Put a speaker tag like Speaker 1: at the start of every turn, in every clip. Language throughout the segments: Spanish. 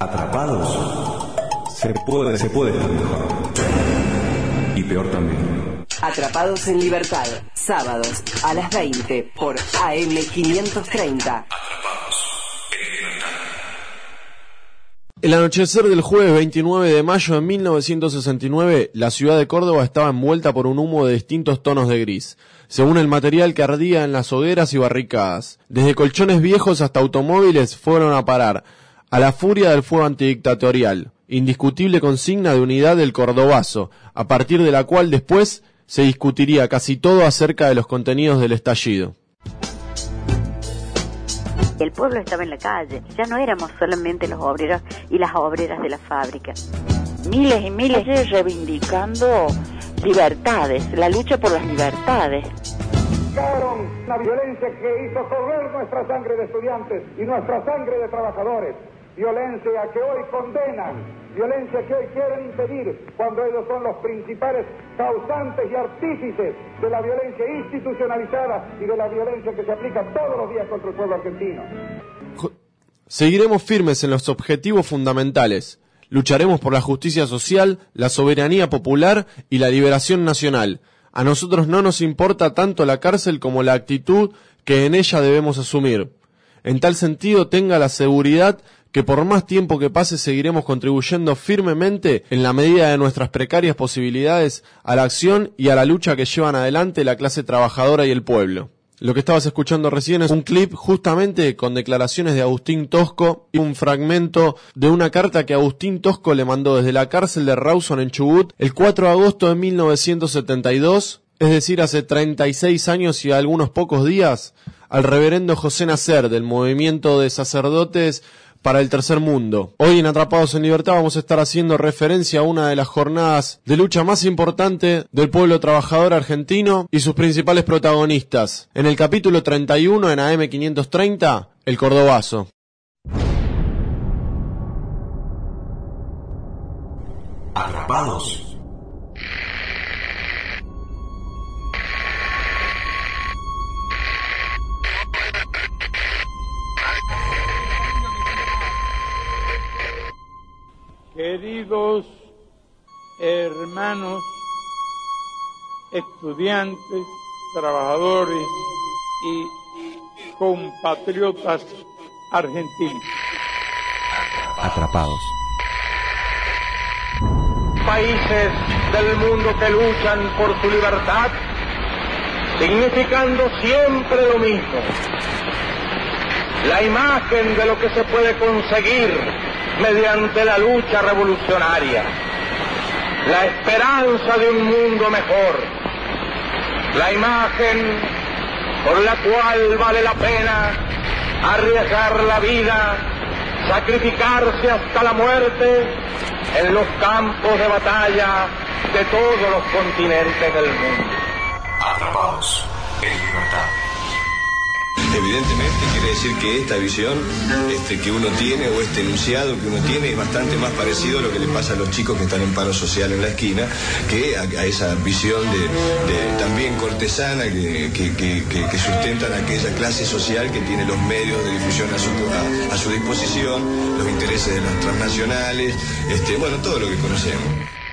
Speaker 1: Atrapados. Se puede estar mejor. Y peor también.
Speaker 2: Atrapados en Libertad. Sábados a las 20 por AM530.
Speaker 3: El anochecer del jueves 29 de mayo de 1969, la ciudad de Córdoba estaba envuelta por un humo de distintos tonos de gris, según el material que ardía en las hogueras y barricadas. Desde colchones viejos hasta automóviles fueron a parar a la furia del fuego antidictatorial, indiscutible consigna de unidad del cordobazo, a partir de la cual después se discutiría casi todo acerca de los contenidos del estallido.
Speaker 4: El pueblo estaba en la calle, ya no éramos solamente los obreros y las obreras de la fábrica.
Speaker 5: Miles y miles reivindicando libertades, la lucha por las libertades.
Speaker 6: La violencia que hizo correr nuestra sangre de estudiantes y nuestra sangre de trabajadores. Violencia que hoy condenan, violencia que hoy quieren impedir, cuando ellos son los principales causantes y artífices de la violencia institucionalizada y de la violencia que se aplica todos los días contra el pueblo argentino.
Speaker 3: Seguiremos firmes en los objetivos fundamentales. Lucharemos por la justicia social, la soberanía popular y la liberación nacional. A nosotros no nos importa tanto la cárcel como la actitud que en ella debemos asumir. En tal sentido, tenga la seguridad que por más tiempo que pase seguiremos contribuyendo firmemente, en la medida de nuestras precarias posibilidades, a la acción y a la lucha que llevan adelante la clase trabajadora y el pueblo. Lo que estabas escuchando recién es un clip justamente con declaraciones de Agustín Tosco y un fragmento de una carta que Agustín Tosco le mandó desde la cárcel de Rawson en Chubut el 4 de agosto de 1972, es decir, hace 36 años y algunos pocos días, al reverendo José Nasser del Movimiento de Sacerdotes para el Tercer Mundo. Hoy en Atrapados en Libertad vamos a estar haciendo referencia a una de las jornadas de lucha más importante del pueblo trabajador argentino y sus principales protagonistas. En el capítulo 31 en AM530, el cordobazo.
Speaker 1: Atrapados.
Speaker 7: Queridos hermanos, estudiantes, trabajadores y compatriotas argentinos.
Speaker 1: Atrapados.
Speaker 8: Países del mundo que luchan por su libertad, significando siempre lo mismo. La imagen de lo que se puede conseguir mediante la lucha revolucionaria, la esperanza de un mundo mejor, la imagen por la cual vale la pena arriesgar la vida, sacrificarse hasta la muerte en los campos de batalla de todos los continentes del mundo.
Speaker 1: Atrapados en libertad.
Speaker 9: Evidentemente quiere decir que esta visión que uno tiene, o este enunciado que uno tiene, es bastante más parecido a lo que le pasa a los chicos que están en paro social en la esquina, que a esa visión de también cortesana que sustentan aquella clase social que tiene los medios de difusión a su disposición, los intereses de las transnacionales, bueno, todo lo que conocemos.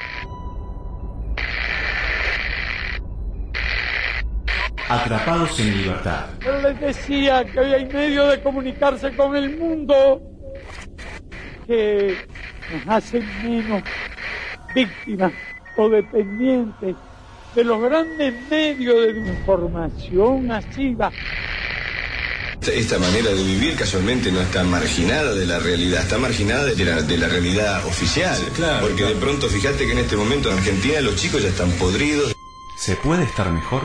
Speaker 1: Atrapados en libertad.
Speaker 7: Pero les decía que hoy hay medio de comunicarse con el mundo que nos hacen menos víctimas o dependientes de los grandes medios de información masiva.
Speaker 9: Esta manera de vivir casualmente no está marginada de la realidad, está marginada de la realidad oficial. Sí, claro, porque claro. De pronto fíjate que en este momento en Argentina los chicos ya están podridos.
Speaker 1: ¿Se puede estar mejor?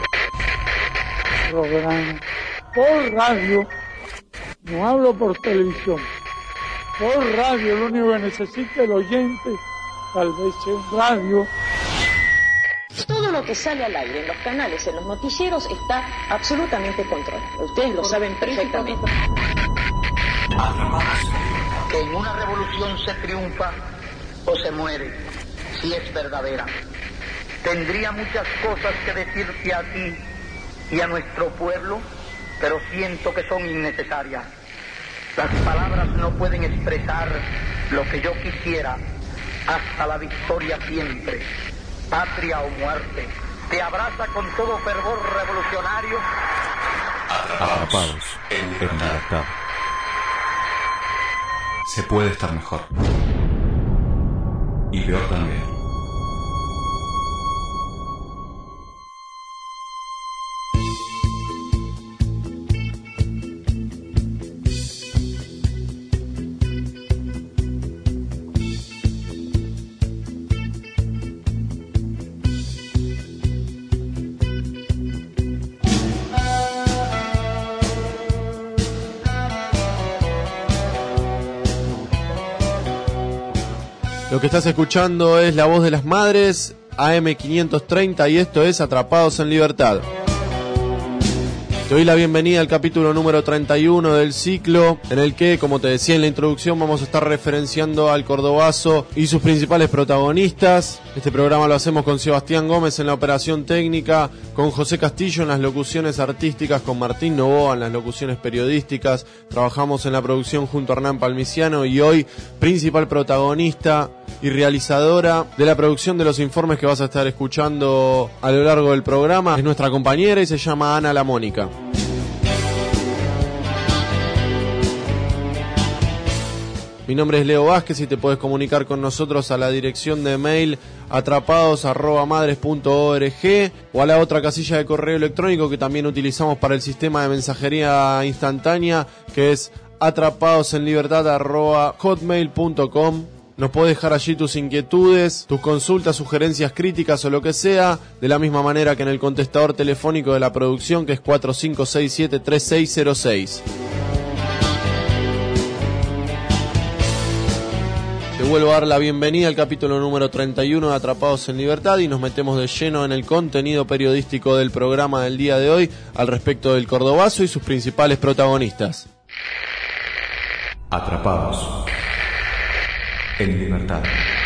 Speaker 7: Programa por radio, no hablo por televisión, por radio, lo único que necesita el oyente, tal vez en radio.
Speaker 10: Todo lo que sale al aire en los canales, en los noticieros, está absolutamente controlado. Ustedes lo saben perfectamente.
Speaker 11: Que en una revolución se triunfa o se muere, si es verdadera. Tendría muchas cosas que decirte a ti y a nuestro pueblo, pero siento que son innecesarias. Las palabras no pueden expresar lo que yo quisiera. Hasta la victoria siempre, patria o muerte. Te abraza con todo fervor revolucionario.
Speaker 1: Atrapados en libertad. Se puede estar mejor. Y peor también.
Speaker 3: Lo que estás escuchando es La Voz de las Madres, AM530, y esto es Atrapados en Libertad. Te doy la bienvenida al capítulo número 31 del ciclo, en el que, como te decía en la introducción, vamos a estar referenciando al Cordobazo y sus principales protagonistas. Este programa lo hacemos con Sebastián Gómez en la operación técnica, con José Castillo en las locuciones artísticas, con Martín Novoa en las locuciones periodísticas. Trabajamos en la producción junto a Hernán Palmiciano, y hoy principal protagonista y realizadora de la producción de los informes que vas a estar escuchando a lo largo del programa es nuestra compañera y se llama Ana La Mónica. Mi nombre es Leo Vázquez y te puedes comunicar con nosotros a la dirección de mail atrapados@madres.org o a la otra casilla de correo electrónico que también utilizamos para el sistema de mensajería instantánea, que es atrapadosenlibertad@hotmail.com. Nos podés dejar allí tus inquietudes, tus consultas, sugerencias, críticas o lo que sea, de la misma manera que en el contestador telefónico de la producción, que es 4567-3606. Te vuelvo a dar la bienvenida al capítulo número 31 de Atrapados en Libertad y nos metemos de lleno en el contenido periodístico del programa del día de hoy al respecto del Cordobazo y sus principales protagonistas.
Speaker 1: Atrapados en Libertad.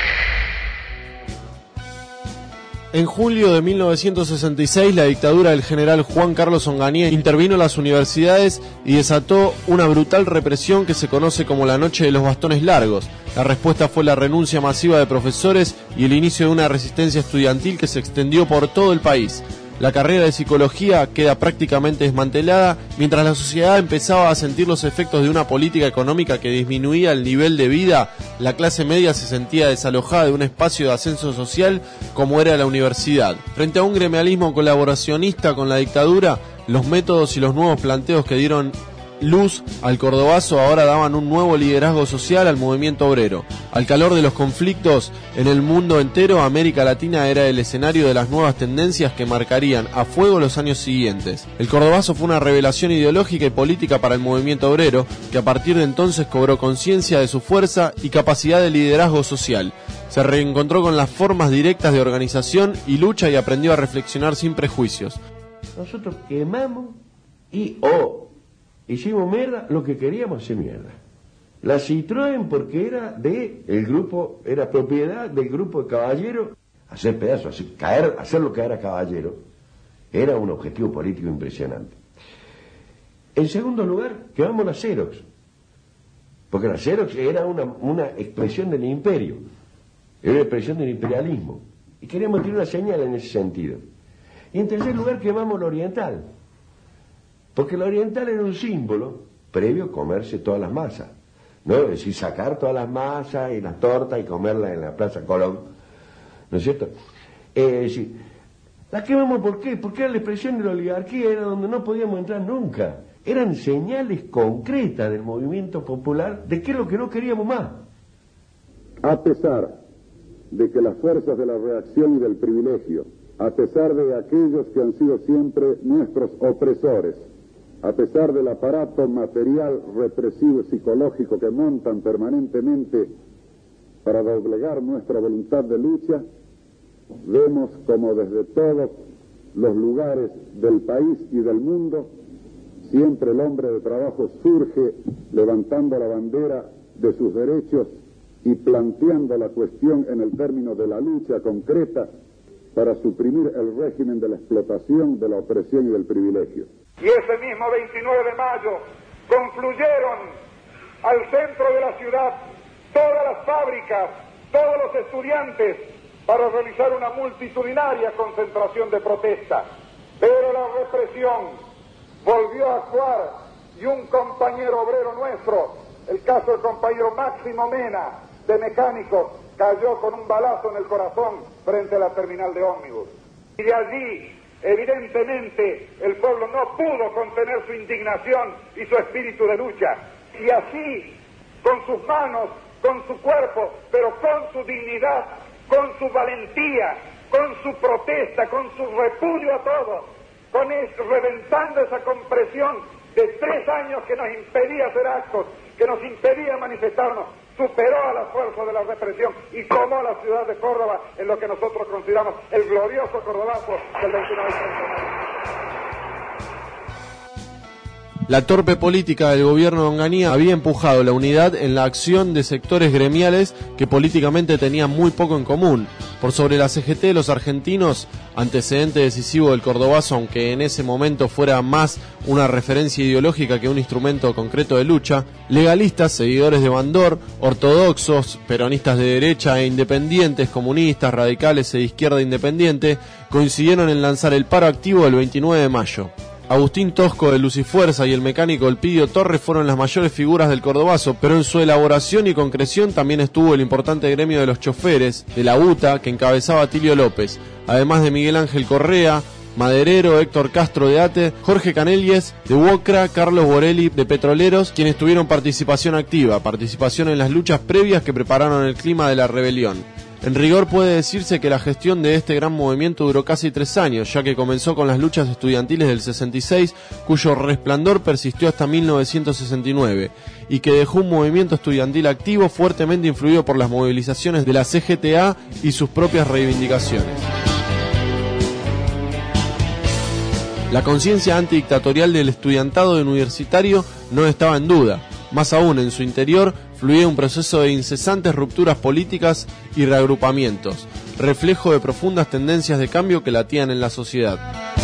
Speaker 3: En julio de 1966, la dictadura del general Juan Carlos Onganía intervino en las universidades y desató una brutal represión que se conoce como la Noche de los Bastones Largos. La respuesta fue la renuncia masiva de profesores y el inicio de una resistencia estudiantil que se extendió por todo el país. La carrera de psicología queda prácticamente desmantelada, mientras la sociedad empezaba a sentir los efectos de una política económica que disminuía el nivel de vida. La clase media se sentía desalojada de un espacio de ascenso social como era la universidad. Frente a un gremialismo colaboracionista con la dictadura, los métodos y los nuevos planteos que dieron luz al Cordobazo ahora daban un nuevo liderazgo social al movimiento obrero. Al calor de los conflictos en el mundo entero, América Latina era el escenario de las nuevas tendencias que marcarían a fuego los años siguientes. El Cordobazo fue una revelación ideológica y política para el movimiento obrero, que a partir de entonces cobró conciencia de su fuerza y capacidad de liderazgo social. Se reencontró con las formas directas de organización y lucha y aprendió a reflexionar sin prejuicios.
Speaker 12: Nosotros quemamos y hicimos mierda lo que queríamos hacer mierda. La Citroën porque era el grupo, era propiedad del grupo de Caballero. Hacer pedazos, hacerlo caer a Caballero era un objetivo político impresionante. En segundo lugar, quemamos la Xerox, porque la Xerox era una expresión del imperio, era una expresión del imperialismo, y queríamos tener una señal en ese sentido. Y en tercer lugar, quemamos la Oriental, porque la Oriental era un símbolo previo a comerse todas las masas, ¿no? Es decir, sacar todas las masas y las tortas y comerlas en la Plaza Colón, ¿no es cierto? Es decir, la quemamos ¿por qué? Porque era la expresión de la oligarquía, era donde no podíamos entrar nunca. Eran señales concretas del movimiento popular de qué es lo que no queríamos más.
Speaker 13: A pesar de que las fuerzas de la reacción y del privilegio, a pesar de aquellos que han sido siempre nuestros opresores, a pesar del aparato material represivo y psicológico que montan permanentemente para doblegar nuestra voluntad de lucha, vemos como desde todos los lugares del país y del mundo, siempre el hombre de trabajo surge levantando la bandera de sus derechos y planteando la cuestión en el término de la lucha concreta para suprimir el régimen de la explotación, de la opresión y del privilegio.
Speaker 6: Y ese mismo 29 de mayo confluyeron al centro de la ciudad todas las fábricas, todos los estudiantes, para realizar una multitudinaria concentración de protesta. Pero la represión volvió a actuar y un compañero obrero nuestro, el caso del compañero Máximo Mena, de mecánicos, cayó con un balazo en el corazón frente a la terminal de ómnibus. Y de allí, evidentemente, el pueblo no pudo contener su indignación y su espíritu de lucha. Y así, con sus manos, con su cuerpo, pero con su dignidad, con su valentía, con su protesta, con su repudio a todo, reventando esa compresión de 3 años que nos impedía hacer actos, que nos impedía manifestarnos, superó a la fuerza de la represión y tomó la ciudad de Córdoba en lo que nosotros consideramos el glorioso cordobazo del 29 de centenario.
Speaker 3: La torpe política del gobierno de Onganía había empujado la unidad en la acción de sectores gremiales que políticamente tenían muy poco en común. Por sobre la CGT de los argentinos, antecedente decisivo del cordobazo, aunque en ese momento fuera más una referencia ideológica que un instrumento concreto de lucha, legalistas, seguidores de Bandor, ortodoxos, peronistas de derecha e independientes, comunistas, radicales e izquierda independiente, coincidieron en lanzar el paro activo el 29 de mayo. Agustín Tosco de Lucifuerza y el mecánico Elpidio Torres fueron las mayores figuras del cordobazo, pero en su elaboración y concreción también estuvo el importante gremio de los choferes, de la UTA, que encabezaba Tilio López, además de Miguel Ángel Correa, Maderero, Héctor Castro de ATE, Jorge Canelies de UOCRA, Carlos Borelli de Petroleros, quienes tuvieron participación activa, participación en las luchas previas que prepararon el clima de la rebelión. En rigor puede decirse que la gestión de este gran movimiento duró casi 3 años, ya que comenzó con las luchas estudiantiles del 66, cuyo resplandor persistió hasta 1969, y que dejó un movimiento estudiantil activo fuertemente influido por las movilizaciones de la CGTA y sus propias reivindicaciones. La conciencia antidictatorial del estudiantado universitario no estaba en duda. Más aún, en su interior fluía un proceso de incesantes rupturas políticas y reagrupamientos, reflejo de profundas tendencias de cambio que latían en la sociedad.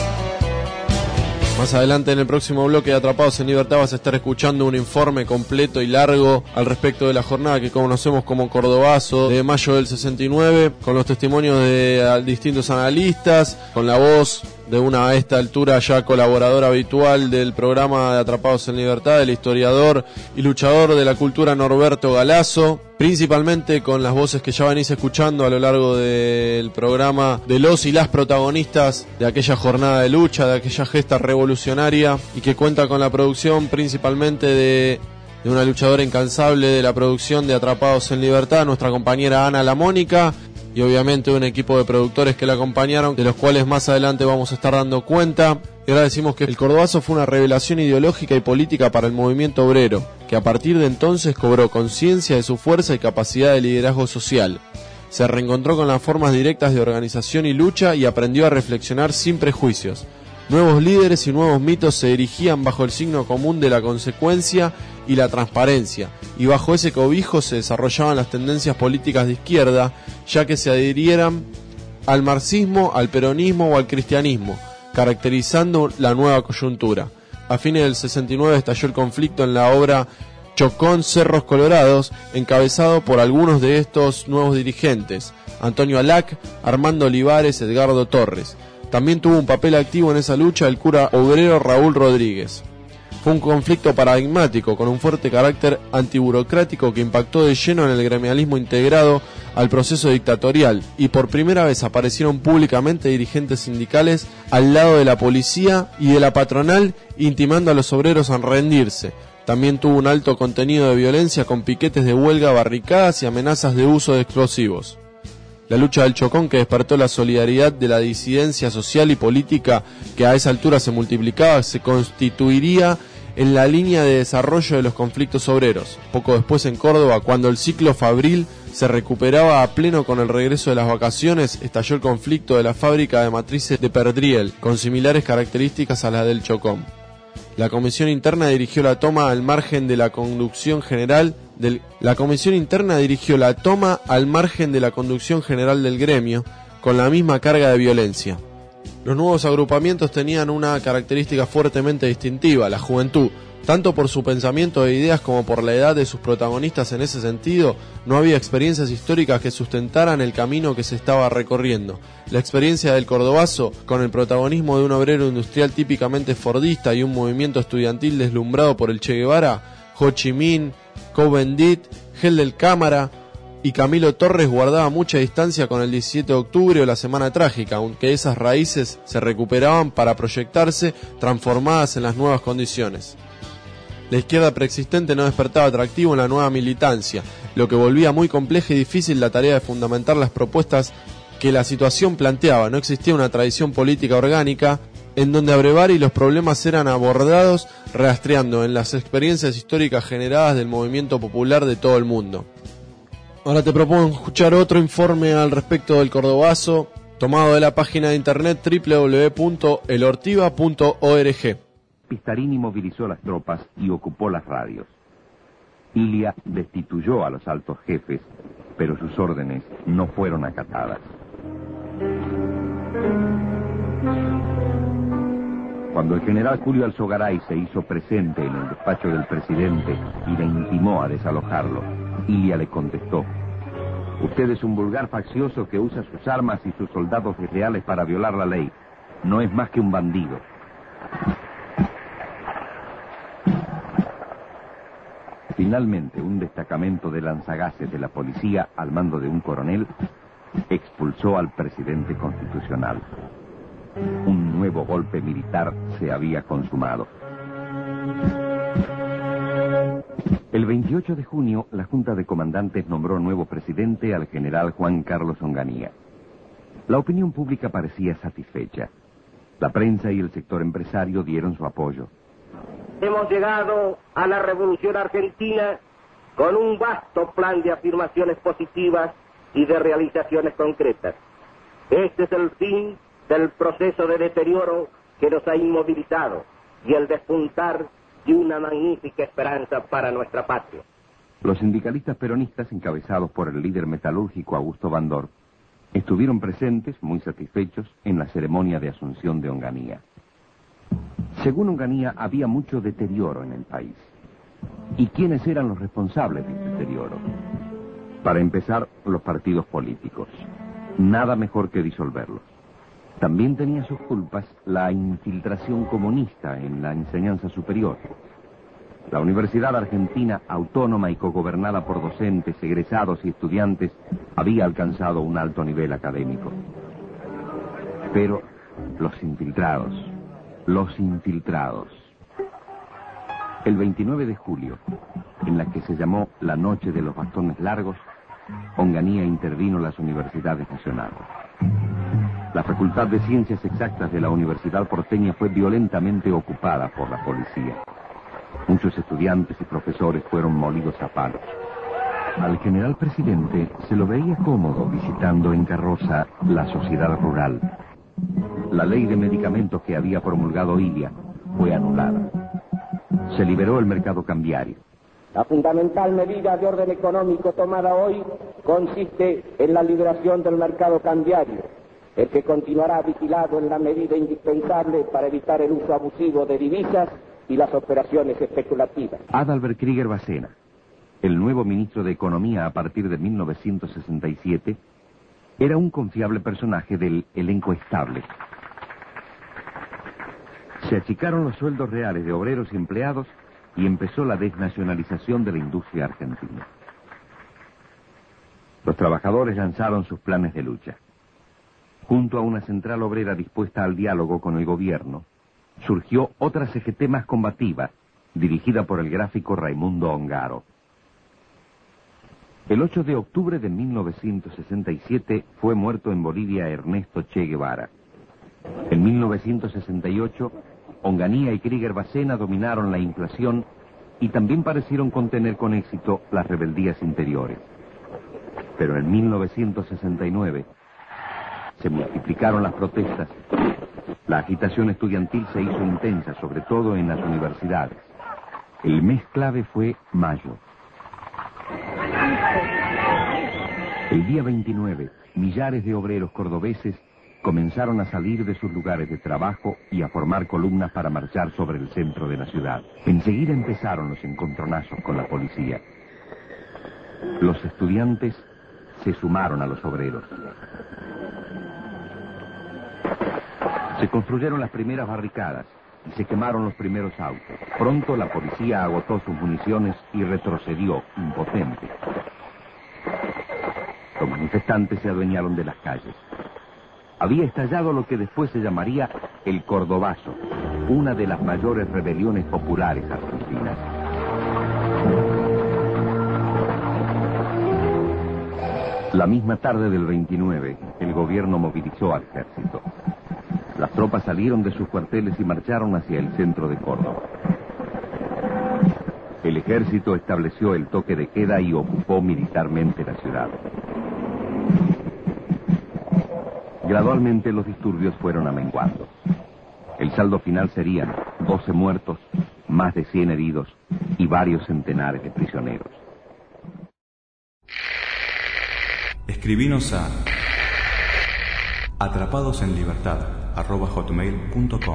Speaker 3: Más adelante en el próximo bloque de Atrapados en Libertad vas a estar escuchando un informe completo y largo al respecto de la jornada que conocemos como Cordobazo de mayo del 69, con los testimonios de distintos analistas, con la voz de una a esta altura ya colaborador habitual del programa de Atrapados en Libertad, el historiador y luchador de la cultura Norberto Galazo, principalmente con las voces que ya venís escuchando a lo largo del programa de los y las protagonistas de aquella jornada de lucha, de aquella gesta revolucionaria, y que cuenta con la producción principalmente de una luchadora incansable de la producción de Atrapados en Libertad, nuestra compañera Ana La Mónica, y obviamente un equipo de productores que la acompañaron, de los cuales más adelante vamos a estar dando cuenta. Y ahora decimos que el cordobazo fue una revelación ideológica y política para el movimiento obrero, que a partir de entonces cobró conciencia de su fuerza y capacidad de liderazgo social. Se reencontró con las formas directas de organización y lucha y aprendió a reflexionar sin prejuicios. Nuevos líderes y nuevos mitos se erigían bajo el signo común de la consecuencia y la transparencia, y bajo ese cobijo se desarrollaban las tendencias políticas de izquierda, ya que se adhirieran al marxismo, al peronismo o al cristianismo, caracterizando la nueva coyuntura. A fines del 69 estalló el conflicto en la obra Chocón Cerros Colorados, encabezado por algunos de estos nuevos dirigentes, Antonio Alac, Armando Olivares, Edgardo Torres. También tuvo un papel activo en esa lucha el cura obrero Raúl Rodríguez. Fue un conflicto paradigmático con un fuerte carácter antiburocrático que impactó de lleno en el gremialismo integrado al proceso dictatorial, y por primera vez aparecieron públicamente dirigentes sindicales al lado de la policía y de la patronal, intimando a los obreros a rendirse. También tuvo un alto contenido de violencia con piquetes de huelga, barricadas y amenazas de uso de explosivos. La lucha del Chocón, que despertó la solidaridad de la disidencia social y política que a esa altura se multiplicaba, se constituiría en la línea de desarrollo de los conflictos obreros. Poco después en Córdoba, cuando el ciclo fabril se recuperaba a pleno con el regreso de las vacaciones, estalló el conflicto de la fábrica de matrices de Perdriel, con similares características a las del Chocón. La comisión interna dirigió la toma al margen de la conducción general del gremio, con la misma carga de violencia. Los nuevos agrupamientos tenían una característica fuertemente distintiva: la juventud, Tanto por su pensamiento e ideas como por la edad de sus protagonistas en ese sentido, no había experiencias históricas que sustentaran el camino que se estaba recorriendo. La experiencia del cordobazo, con el protagonismo de un obrero industrial típicamente fordista y un movimiento estudiantil deslumbrado por el Che Guevara, Ho Chi Minh, Cohn-Bendit, Gel del Cámara y Camilo Torres, guardaba mucha distancia con el 17 de octubre o la Semana Trágica, aunque esas raíces se recuperaban para proyectarse transformadas en las nuevas condiciones. La izquierda preexistente no despertaba atractivo en la nueva militancia, lo que volvía muy compleja y difícil la tarea de fundamentar las propuestas que la situación planteaba. No existía una tradición política orgánica en donde abrevar y los problemas eran abordados rastreando en las experiencias históricas generadas del movimiento popular de todo el mundo. Ahora te propongo escuchar otro informe al respecto del cordobazo, tomado de la página de internet www.elortiva.org.
Speaker 14: Pistarini movilizó las tropas y ocupó las radios. Ilia destituyó a los altos jefes, pero sus órdenes no fueron acatadas. Cuando el general Julio Alzogaray se hizo presente en el despacho del presidente y le intimó a desalojarlo, Ilia le contestó: usted es un vulgar faccioso que usa sus armas y sus soldados desleales para violar la ley. No es más que un bandido. Finalmente, un destacamento de lanzagases de la policía, al mando de un coronel, expulsó al presidente constitucional. Un nuevo golpe militar se había consumado. El 28 de junio, la Junta de Comandantes nombró nuevo presidente al general Juan Carlos Onganía. La opinión pública parecía satisfecha. La prensa y el sector empresario dieron su apoyo.
Speaker 15: Hemos llegado a la Revolución Argentina con un vasto plan de afirmaciones positivas y de realizaciones concretas. Este es el fin del proceso de deterioro que nos ha inmovilizado y el despuntar de una magnífica esperanza para nuestra patria.
Speaker 14: Los sindicalistas peronistas, encabezados por el líder metalúrgico Augusto Bandor, estuvieron presentes, muy satisfechos, en la ceremonia de asunción de Onganía. Según Onganía, había mucho deterioro en el país. ¿Y quiénes eran los responsables del deterioro? Para empezar, los partidos políticos. Nada mejor que disolverlos. También tenía sus culpas la infiltración comunista en la enseñanza superior. La Universidad Argentina, autónoma y cogobernada por docentes, egresados y estudiantes, había alcanzado un alto nivel académico. Pero los infiltrados. El 29 de julio, en la que se llamó la Noche de los Bastones Largos, Onganía intervino en las universidades nacionales. La Facultad de Ciencias Exactas de la Universidad porteña fue violentamente ocupada por la policía. Muchos estudiantes y profesores fueron molidos a palos. Al general presidente se lo veía cómodo visitando en carroza la sociedad rural. La ley de medicamentos que había promulgado Ilia fue anulada. Se liberó el mercado cambiario.
Speaker 15: La fundamental medida de orden económico tomada hoy consiste en la liberación del mercado cambiario, el que continuará vigilado en la medida indispensable para evitar el uso abusivo de divisas y las operaciones especulativas.
Speaker 14: Adalbert Krieger Bacena, el nuevo ministro de Economía a partir de 1967, era un confiable personaje del elenco estable. Se achicaron los sueldos reales de obreros y empleados y empezó la desnacionalización de la industria argentina. Los trabajadores lanzaron sus planes de lucha. Junto a una central obrera dispuesta al diálogo con el gobierno, surgió otra CGT más combativa, dirigida por el gráfico Raimundo Ongaro. El 8 de octubre de 1967 fue muerto en Bolivia Ernesto Che Guevara. En 1968, Onganía y Krieger Bacena dominaron la inflación y también parecieron contener con éxito las rebeldías interiores. Pero en 1969 se multiplicaron las protestas. La agitación estudiantil se hizo intensa, sobre todo en las universidades. El mes clave fue mayo. El día 29, millares de obreros cordobeses comenzaron a salir de sus lugares de trabajo y a formar columnas para marchar sobre el centro de la ciudad. Enseguida empezaron los encontronazos con la policía. Los estudiantes se sumaron a los obreros. Se construyeron las primeras barricadas y se quemaron los primeros autos. Pronto la policía agotó sus municiones y retrocedió, impotente. Los manifestantes se adueñaron de las calles. Había estallado lo que después se llamaría el Cordobazo, una de las mayores rebeliones populares argentinas. La misma tarde del 29, el gobierno movilizó al ejército. Las tropas salieron de sus cuarteles y marcharon hacia el centro de Córdoba. El ejército estableció el toque de queda y ocupó militarmente la ciudad. Gradualmente los disturbios fueron amenguando. El saldo final serían 12 muertos, más de 100 heridos y varios centenares de prisioneros.
Speaker 1: Escribinos a atrapadosenlibertad@hotmail.com.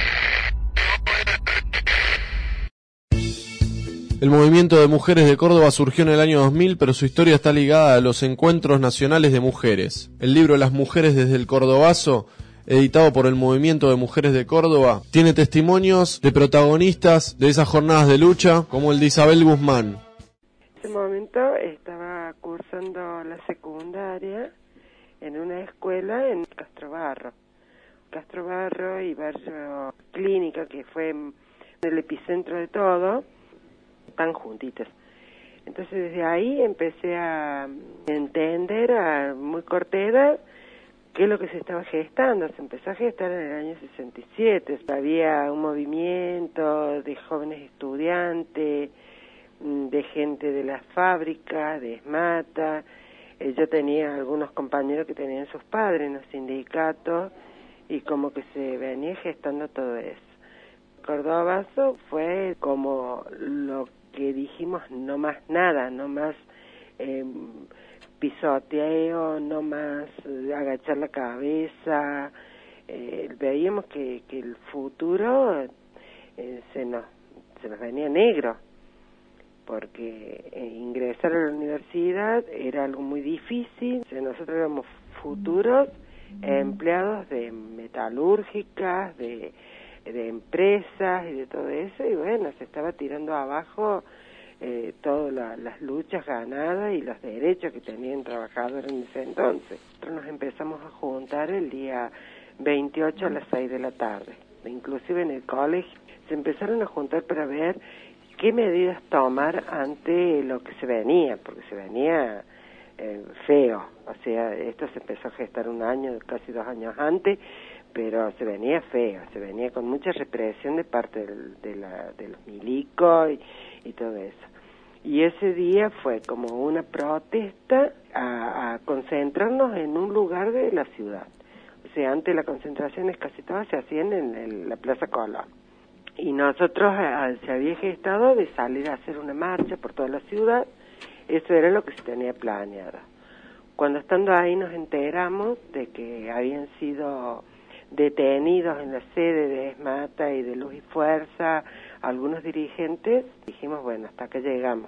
Speaker 3: El movimiento de mujeres de Córdoba surgió en el año 2000, pero su historia está ligada a los encuentros nacionales de mujeres. El libro Las mujeres desde el Cordobazo, editado por el movimiento de mujeres de Córdoba, tiene testimonios de protagonistas de esas jornadas de lucha, como el de Isabel Guzmán.
Speaker 16: En ese momento estaba cursando la secundaria en una escuela en Castro Barro y Barrio Clínica, que fue el epicentro de todo, tan juntitas. Entonces desde ahí empecé a entender a muy corta edad qué es lo que se estaba gestando. Se empezó a gestar en el año 67. Había un movimiento de jóvenes estudiantes, de gente de las fábricas, de ESMATA. Yo tenía algunos compañeros que tenían sus padres en los sindicatos y como que se venía gestando todo eso. Cordobazo fue como lo que dijimos, no más nada, no más pisoteo, no más agachar la cabeza. Veíamos que el futuro se nos venía negro, porque ingresar a la universidad era algo muy difícil. Nosotros éramos futuros empleados de metalúrgicas, de empresas y de todo eso, y bueno, se estaba tirando abajo todas las luchas ganadas y los derechos que tenían trabajadores en ese entonces. Nosotros nos empezamos a juntar el día 28 a las 6 de la tarde, inclusive en el colegio se empezaron a juntar para ver qué medidas tomar ante lo que se venía, porque se venía feo. O sea, esto se empezó a gestar un año, casi 2 años antes, pero se venía feo, se venía con mucha represión de parte de los milicos y todo eso. Y ese día fue como una protesta a concentrarnos en un lugar de la ciudad. O sea, antes las concentraciones casi todas se hacían en la Plaza Colón. Y nosotros se había gestado de salir a hacer una marcha por toda la ciudad. Eso era lo que se tenía planeado. Cuando estando ahí nos enteramos de que habían sido detenidos en la sede de ESMATA y de Luz y Fuerza algunos dirigentes, dijimos, bueno, hasta acá llegamos.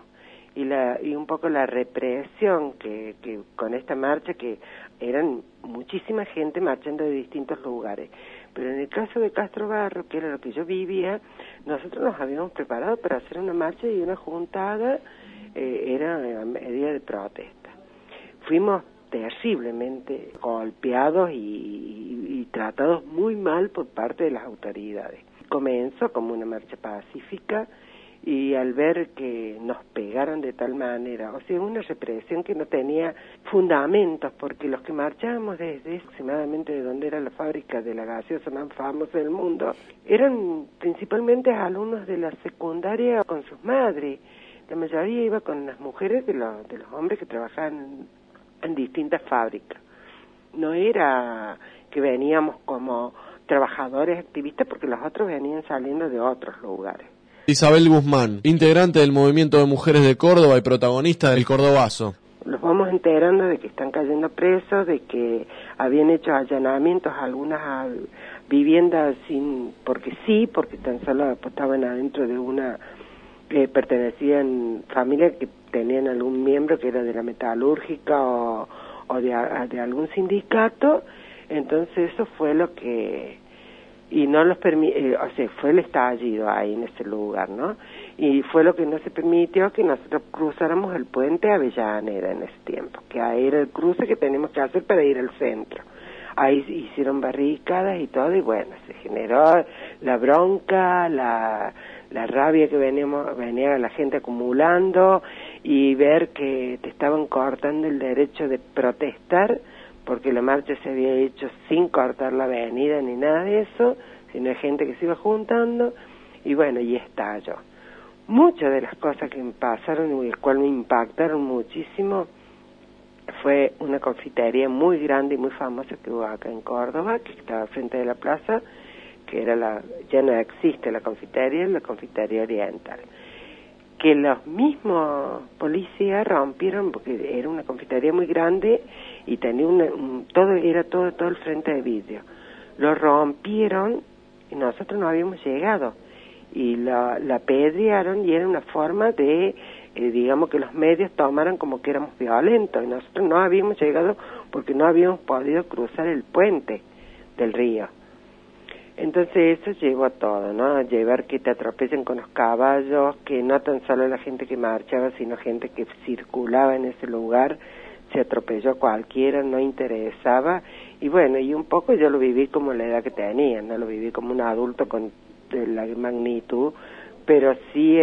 Speaker 16: Y un poco la represión que con esta marcha, que eran muchísima gente marchando de distintos lugares. Pero en el caso de Castro Barro, que era lo que yo vivía, nosotros nos habíamos preparado para hacer una marcha y una juntada, era a medida de protesta. Fuimos terriblemente golpeados y tratados muy mal por parte de las autoridades. Comenzó como una marcha pacífica y al ver que nos pegaron de tal manera, o sea, una represión que no tenía fundamentos, porque los que marchábamos desde aproximadamente de donde era la fábrica de la gaseosa más famosa del mundo, eran principalmente alumnos de la secundaria con sus madres. La mayoría iba con las mujeres de los hombres que trabajaban en distintas fábricas. No era que veníamos como trabajadores activistas, porque los otros venían saliendo de otros lugares.
Speaker 3: Isabel Guzmán, integrante del movimiento de mujeres de Córdoba y protagonista del Cordobazo.
Speaker 16: Los vamos enterando de que están cayendo presos, de que habían hecho allanamientos a algunas viviendas porque tan solo estaban adentro de una que pertenecían familias que tenían algún miembro que era de la metalúrgica o de algún sindicato. Entonces eso fue lo que, y no los fue el estallido ahí en ese lugar, ¿no? Y fue lo que no se permitió que nosotros cruzáramos el puente Avellaneda en ese tiempo, que ahí era el cruce que teníamos que hacer para ir al centro. Ahí hicieron barricadas y todo, y bueno, se generó la bronca, la rabia que venía la gente acumulando, y ver que te estaban cortando el derecho de protestar, porque la marcha se había hecho sin cortar la avenida ni nada de eso, sino gente que se iba juntando, y bueno, y estalló. Muchas de las cosas que me pasaron y el cual me impactaron muchísimo fue una confitería muy grande y muy famosa que hubo acá en Córdoba, que estaba frente de la plaza, que era ya no existe la confitería oriental, que los mismos policías rompieron, porque era una confitería muy grande y tenía todo el frente de vidrio. Lo rompieron y nosotros no habíamos llegado, y la apedrearon, y era una forma de digamos que los medios tomaran como que éramos violentos, y nosotros no habíamos llegado porque no habíamos podido cruzar el puente del río. Entonces eso llevó a todo, ¿no? A llevar que te atropellen con los caballos, que no tan solo la gente que marchaba, sino gente que circulaba en ese lugar, se atropelló a cualquiera, no interesaba, y bueno, y un poco yo lo viví como la edad que tenía, no lo viví como un adulto con la magnitud, pero sí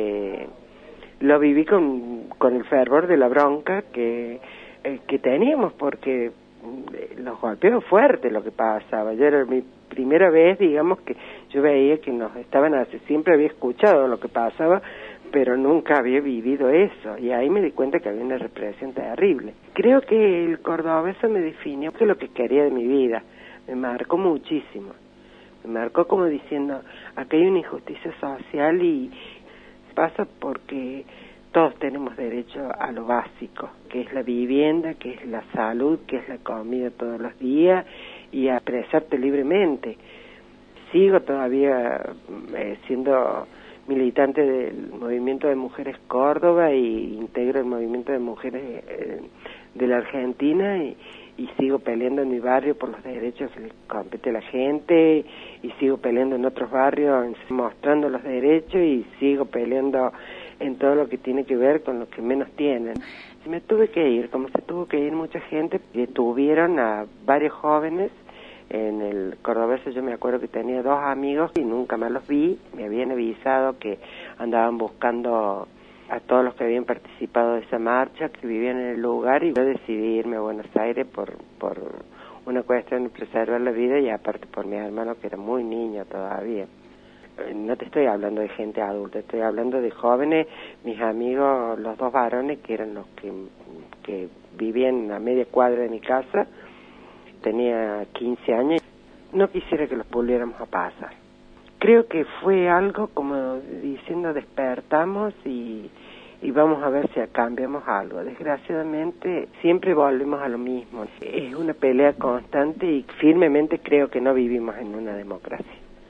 Speaker 16: lo viví con el fervor de la bronca que teníamos, porque los golpeó fuerte lo que pasaba. Yo era mi primera vez, digamos, que yo veía que nos estaban siempre había escuchado lo que pasaba, pero nunca había vivido eso, y ahí me di cuenta que había una represión terrible. Creo que el cordobés me definió que lo que quería de mi vida, me marcó muchísimo, me marcó como diciendo, acá hay una injusticia social y pasa porque todos tenemos derecho a lo básico, que es la vivienda, que es la salud, que es la comida todos los días, y a expresarte libremente. Sigo todavía siendo militante del Movimiento de Mujeres Córdoba, y integro el Movimiento de Mujeres de la Argentina, y sigo peleando en mi barrio por los derechos que le compete a la gente, y sigo peleando en otros barrios mostrando los derechos, y sigo peleando en todo lo que tiene que ver con los que menos tienen. Me tuve que ir, como se tuvo que ir mucha gente, que tuvieron a varios jóvenes en el Cordobés. Yo me acuerdo que tenía 2 amigos y nunca más los vi, me habían avisado que andaban buscando a todos los que habían participado de esa marcha, que vivían en el lugar, y yo decidí irme a Buenos Aires por una cuestión de preservar la vida, y aparte por mi hermano, que era muy niño todavía. No te estoy hablando de gente adulta, estoy hablando de jóvenes, mis amigos, los 2 varones, que eran los que vivían a media cuadra de mi casa. Tenía 15 años, no quisiera que los volviéramos a pasar. Creo que fue algo como diciendo despertamos y vamos a ver si cambiamos algo. Desgraciadamente siempre volvemos a lo mismo. Es una pelea constante y firmemente creo que no vivimos en una democracia.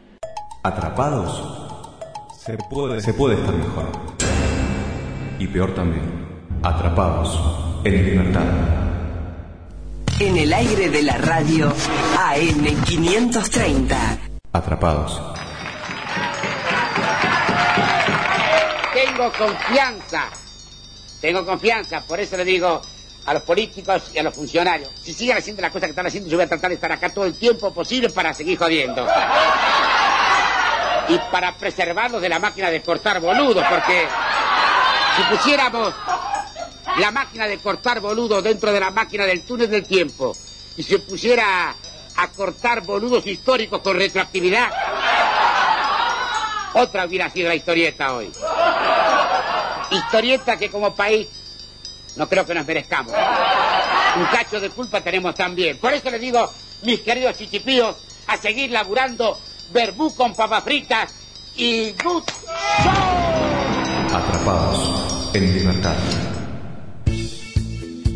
Speaker 1: Atrapados, se puede estar mejor. Y peor también, atrapados en libertad.
Speaker 2: En el aire de la radio AM530.
Speaker 1: Atrapados.
Speaker 17: Tengo confianza, por eso le digo a los políticos y a los funcionarios, si siguen haciendo las cosas que están haciendo, yo voy a tratar de estar acá todo el tiempo posible para seguir jodiendo. Y para preservarlos de la máquina de cortar boludos, porque si pusiéramos la máquina de cortar boludos dentro de la máquina del túnel del tiempo y se pusiera a cortar boludos históricos con retroactividad, otra hubiera sido la historieta hoy. Historieta que como país no creo que nos merezcamos. Un cacho de culpa tenemos también. Por eso les digo, mis queridos chichipíos, a seguir laburando verbú con papas fritas y good show.
Speaker 1: Atrapados en libertad.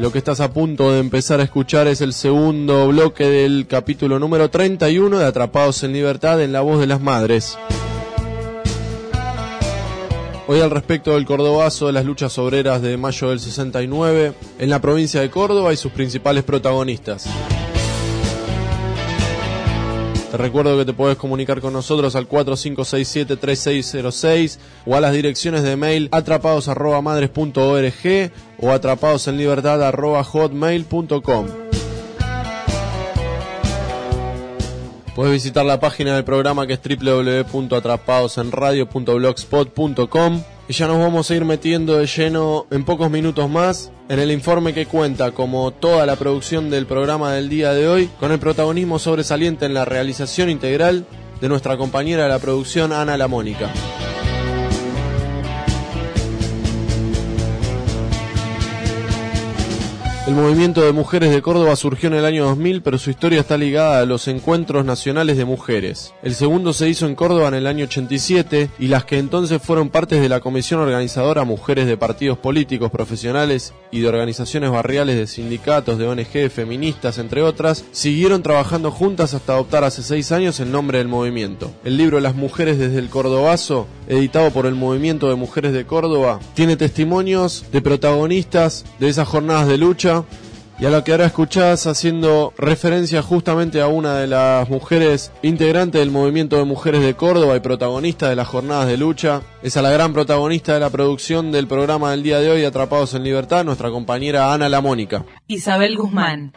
Speaker 3: Lo que estás a punto de empezar a escuchar es el segundo bloque del capítulo número 31 de Atrapados en Libertad en la voz de las madres. Hoy al respecto del cordobazo de las luchas obreras de mayo del 69 en la provincia de Córdoba y sus principales protagonistas. Te recuerdo que te podés comunicar con nosotros al 4567-3606 o a las direcciones de mail atrapados@madres.org o atrapadosenlibertad@hotmail.com. Puedes visitar la página del programa que es www.atrapadosenradio.blogspot.com y ya nos vamos a ir metiendo de lleno en pocos minutos más en el informe que cuenta, como toda la producción del programa del día de hoy, con el protagonismo sobresaliente en la realización integral de nuestra compañera de la producción, Ana La Mónica. El movimiento de mujeres de Córdoba surgió en el año 2000, pero su historia está ligada a los encuentros nacionales de mujeres. El segundo se hizo en Córdoba en el año 87 y las que entonces fueron partes de la comisión organizadora, mujeres de partidos políticos, profesionales y de organizaciones barriales, de sindicatos, de ONG, feministas, entre otras, siguieron trabajando juntas hasta adoptar hace 6 años el nombre del movimiento. El libro Las mujeres desde el Cordobazo, editado por el Movimiento de Mujeres de Córdoba, tiene testimonios de protagonistas de esas jornadas de lucha. Y a lo que ahora escuchás, haciendo referencia justamente a una de las mujeres integrantes del Movimiento de Mujeres de Córdoba y protagonista de las jornadas de lucha, es a la gran protagonista de la producción del programa del día de hoy, Atrapados en Libertad, nuestra compañera Ana La Mónica.
Speaker 18: Isabel Guzmán.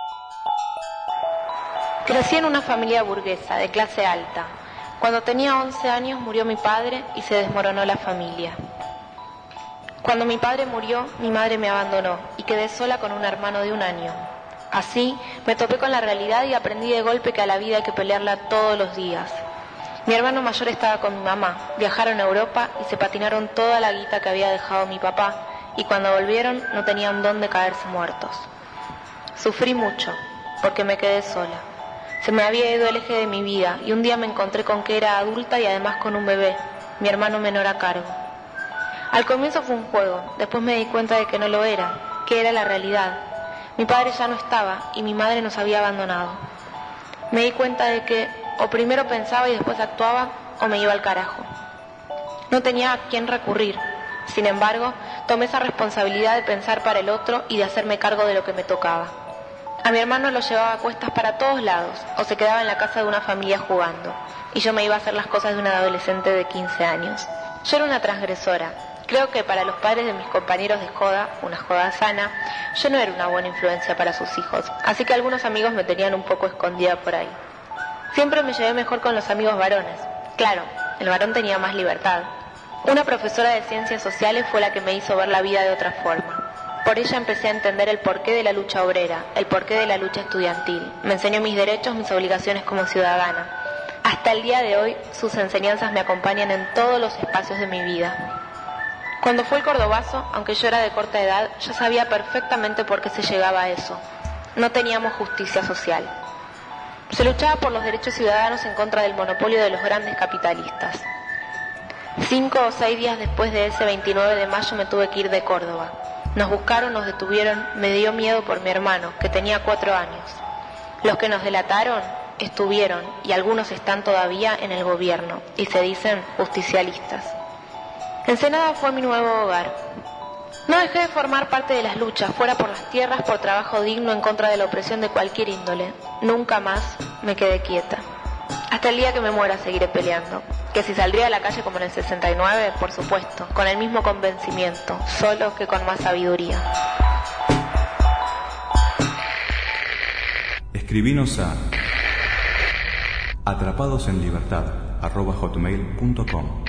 Speaker 19: Crecí en una familia burguesa, de clase alta. Cuando tenía 11 años murió mi padre y se desmoronó la familia. Cuando mi padre murió, mi madre me abandonó y quedé sola con un hermano de 1 año. Así, me topé con la realidad y aprendí de golpe que a la vida hay que pelearla todos los días. Mi hermano mayor estaba con mi mamá, viajaron a Europa y se patinaron toda la guita que había dejado mi papá, y cuando volvieron no tenían dónde caerse muertos. Sufrí mucho, porque me quedé sola. Se me había ido el eje de mi vida y un día me encontré con que era adulta y además con un bebé, mi hermano menor a cargo. Al comienzo fue un juego, después me di cuenta de que no lo era, que era la realidad. Mi padre ya no estaba y mi madre nos había abandonado. Me di cuenta de que o primero pensaba y después actuaba o me iba al carajo. No tenía a quién recurrir. Sin embargo, tomé esa responsabilidad de pensar para el otro y de hacerme cargo de lo que me tocaba. A mi hermano lo llevaba a cuestas para todos lados o se quedaba en la casa de una familia jugando y yo me iba a hacer las cosas de una adolescente de 15 años. Yo era una transgresora. Creo que para los padres de mis compañeros de joda, una joda sana, yo no era una buena influencia para sus hijos, así que algunos amigos me tenían un poco escondida por ahí. Siempre me llevé mejor con los amigos varones. Claro, el varón tenía más libertad. Una profesora de ciencias sociales fue la que me hizo ver la vida de otra forma. Por ella empecé a entender el porqué de la lucha obrera, el porqué de la lucha estudiantil. Me enseñó mis derechos, mis obligaciones como ciudadana. Hasta el día de hoy, sus enseñanzas me acompañan en todos los espacios de mi vida. Cuando fue el Cordobazo, aunque yo era de corta edad, yo sabía perfectamente por qué se llegaba a eso. No teníamos justicia social. Se luchaba por los derechos ciudadanos en contra del monopolio de los grandes capitalistas. 5 o 6 días después de ese 29 de mayo me tuve que ir de Córdoba. Nos buscaron, nos detuvieron, me dio miedo por mi hermano, que tenía 4 años. Los que nos delataron estuvieron, y algunos están todavía en el gobierno, y se dicen justicialistas. Ensenada fue mi nuevo hogar. No dejé de formar parte de las luchas, fuera por las tierras, por trabajo digno en contra de la opresión de cualquier índole. Nunca más me quedé quieta. Hasta el día que me muera seguiré peleando. Que si saldría a la calle como en el 69, por supuesto, con el mismo convencimiento, solo que con más sabiduría.
Speaker 1: Escribinos a atrapadosenlibertad@hotmail.com.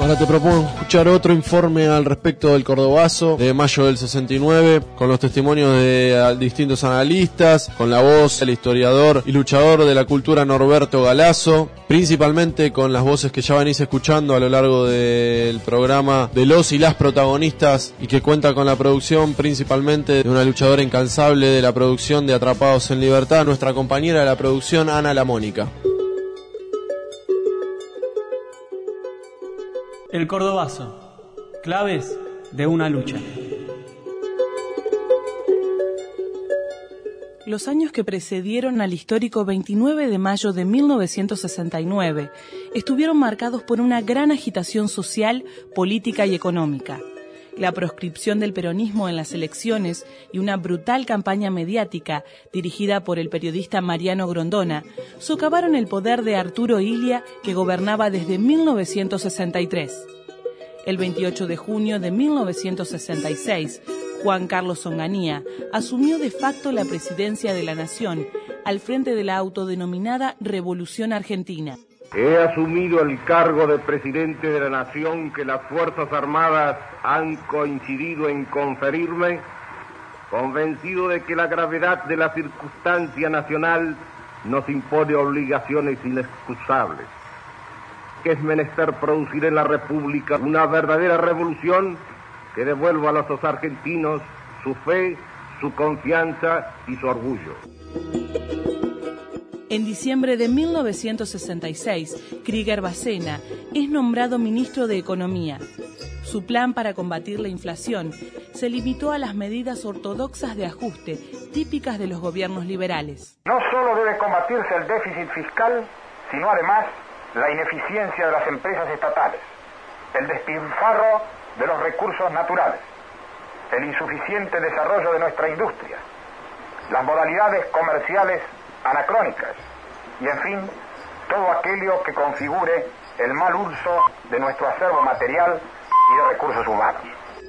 Speaker 3: Ahora te propongo escuchar otro informe al respecto del Cordobazo de mayo del 69, con los testimonios de distintos analistas, con la voz del historiador y luchador de la cultura Norberto Galazo, principalmente con las voces que ya venís escuchando a lo largo del programa de los y las protagonistas, y que cuenta con la producción principalmente de una luchadora incansable de la producción de Atrapados en Libertad, nuestra compañera de la producción, Ana La Mónica.
Speaker 18: El Cordobazo. Claves de una lucha.
Speaker 20: Los años que precedieron al histórico 29 de mayo de 1969 estuvieron marcados por una gran agitación social, política y económica. La proscripción del peronismo en las elecciones y una brutal campaña mediática dirigida por el periodista Mariano Grondona socavaron el poder de Arturo Illia, que gobernaba desde 1963. El 28 de junio de 1966, Juan Carlos Onganía asumió de facto la presidencia de la Nación al frente de la autodenominada Revolución Argentina.
Speaker 8: He asumido el cargo de presidente de la nación que las Fuerzas Armadas han coincidido en conferirme, convencido de que la gravedad de la circunstancia nacional nos impone obligaciones inexcusables, que es menester producir en la República una verdadera revolución que devuelva a los argentinos su fe, su confianza y su orgullo.
Speaker 20: En diciembre de 1966, Krieger Bacena es nombrado ministro de Economía. Su plan para combatir la inflación se limitó a las medidas ortodoxas de ajuste típicas de los gobiernos liberales.
Speaker 6: No solo debe combatirse el déficit fiscal, sino además la ineficiencia de las empresas estatales, el despilfarro de los recursos naturales, el insuficiente desarrollo de nuestra industria, las modalidades comerciales anacrónicas y, en fin, todo aquello que configure el mal uso de nuestro acervo material y de recursos humanos.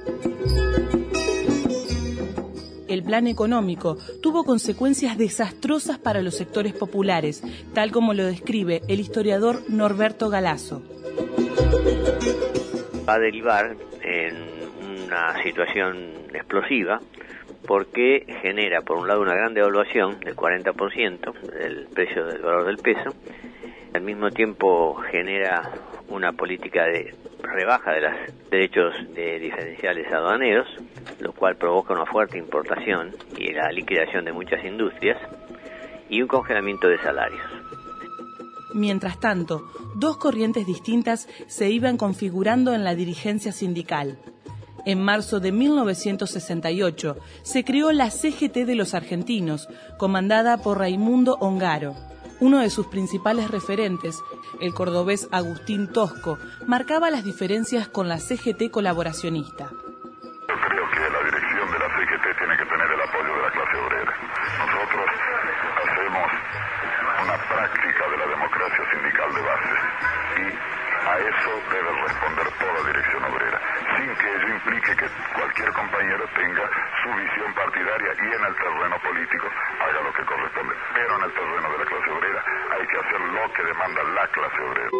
Speaker 20: El plan económico tuvo consecuencias desastrosas para los sectores populares, tal como lo describe el historiador Norberto Galazo.
Speaker 21: Va a derivar en una situación explosiva, porque genera, por un lado, una gran devaluación del 40% del precio del valor del peso. Al mismo tiempo genera una política de rebaja de los derechos diferenciales aduaneros, lo cual provoca una fuerte importación y la liquidación de muchas industrias y un congelamiento de salarios.
Speaker 20: Mientras tanto, dos corrientes distintas se iban configurando en la dirigencia sindical. En marzo de 1968 se creó la CGT de los Argentinos, comandada por Raimundo Ongaro. Uno de sus principales referentes, el cordobés Agustín Tosco, marcaba las diferencias con la CGT colaboracionista.
Speaker 13: Yo creo que la dirección de la CGT tiene que tener el apoyo de la clase obrera. Nosotros hacemos una práctica de la democracia sindical de base y a eso debe responder toda dirección obrera, sin que ello implique que cualquier compañero tenga su visión partidaria y en el terreno político haga lo que corresponde. Pero en el terreno de la clase obrera hay que hacer lo que demanda la clase obrera.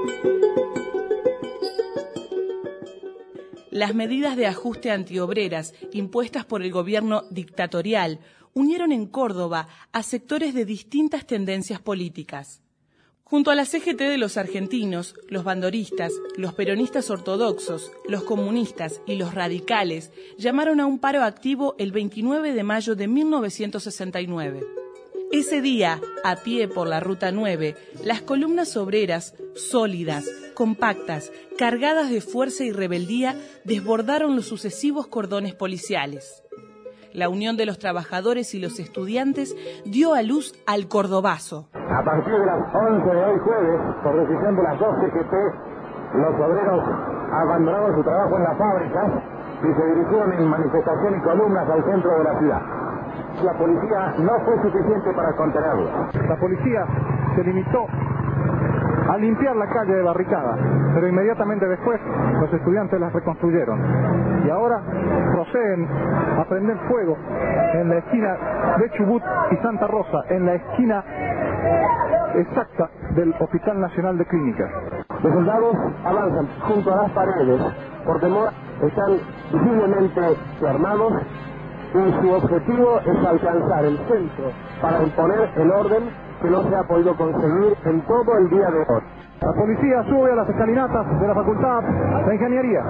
Speaker 20: Las medidas de ajuste antiobreras impuestas por el gobierno dictatorial unieron en Córdoba a sectores de distintas tendencias políticas. Junto a la CGT de los argentinos, los bandoristas, los peronistas ortodoxos, los comunistas y los radicales llamaron a un paro activo el 29 de mayo de 1969. Ese día, a pie por la Ruta 9, las columnas obreras, sólidas, compactas, cargadas de fuerza y rebeldía, desbordaron los sucesivos cordones policiales. La unión de los trabajadores y los estudiantes dio a luz al Cordobazo.
Speaker 6: A partir de las 11 de hoy jueves, por decisión de las dos CGT, los obreros abandonaron su trabajo en la fábrica y se dirigieron en manifestación y columnas al centro de la ciudad. La policía no fue suficiente para contenerlo.
Speaker 22: La policía se limitó a limpiar la calle de barricada, pero inmediatamente después los estudiantes las reconstruyeron. Y ahora proceden a prender fuego en la esquina de Chubut y Santa Rosa, en la esquina exacta del Hospital Nacional de Clínicas.
Speaker 15: Los soldados avanzan junto a las paredes, por temor están visiblemente armados y su objetivo es alcanzar el centro para imponer el orden que no se ha podido conseguir en todo el día de hoy.
Speaker 22: La policía sube a las escalinatas de la Facultad de Ingeniería.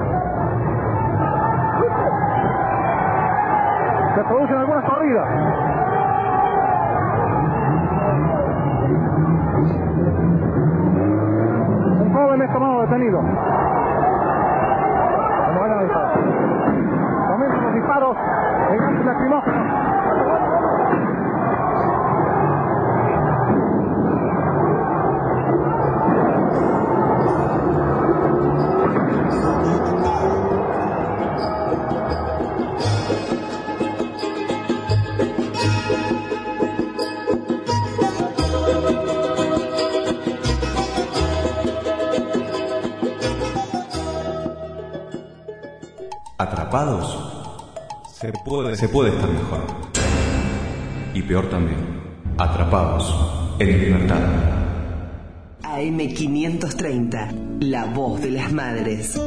Speaker 22: Se producen algunas corridas. Un joven es tomado detenido. Comienzan los disparos de gases lacrimógenos.
Speaker 1: Atrapados, se puede estar mejor. Y peor también, atrapados en libertad.
Speaker 2: AM530, la voz de las madres.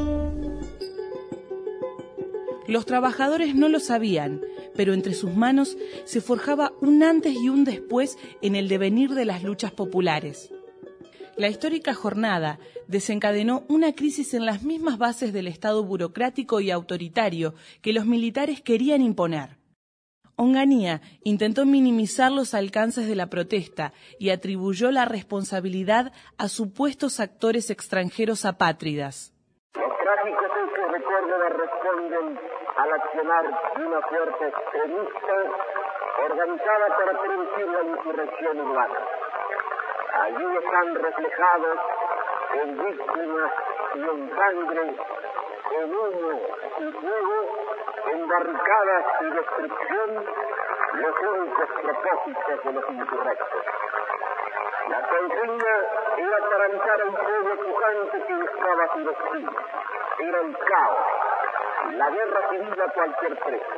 Speaker 20: Los trabajadores no lo sabían, pero entre sus manos se forjaba un antes y un después en el devenir de las luchas populares. La histórica jornada desencadenó una crisis en las mismas bases del Estado burocrático y autoritario que los militares querían imponer. Onganía intentó minimizar los alcances de la protesta y atribuyó la responsabilidad a supuestos actores extranjeros apátridas.
Speaker 15: Los trágicos hechos de Córdoba responden al accionar de una fuerza extremista organizada para prevenir la insurrección urbana. Allí están reflejados en víctimas y en sangre, en humo y fuego, en barricadas y destrucción, los únicos propósitos de los insurrectos. La consigna era paralizar a un pueblo pujante que buscaba su destino. Era el caos, la guerra civil a cualquier precio.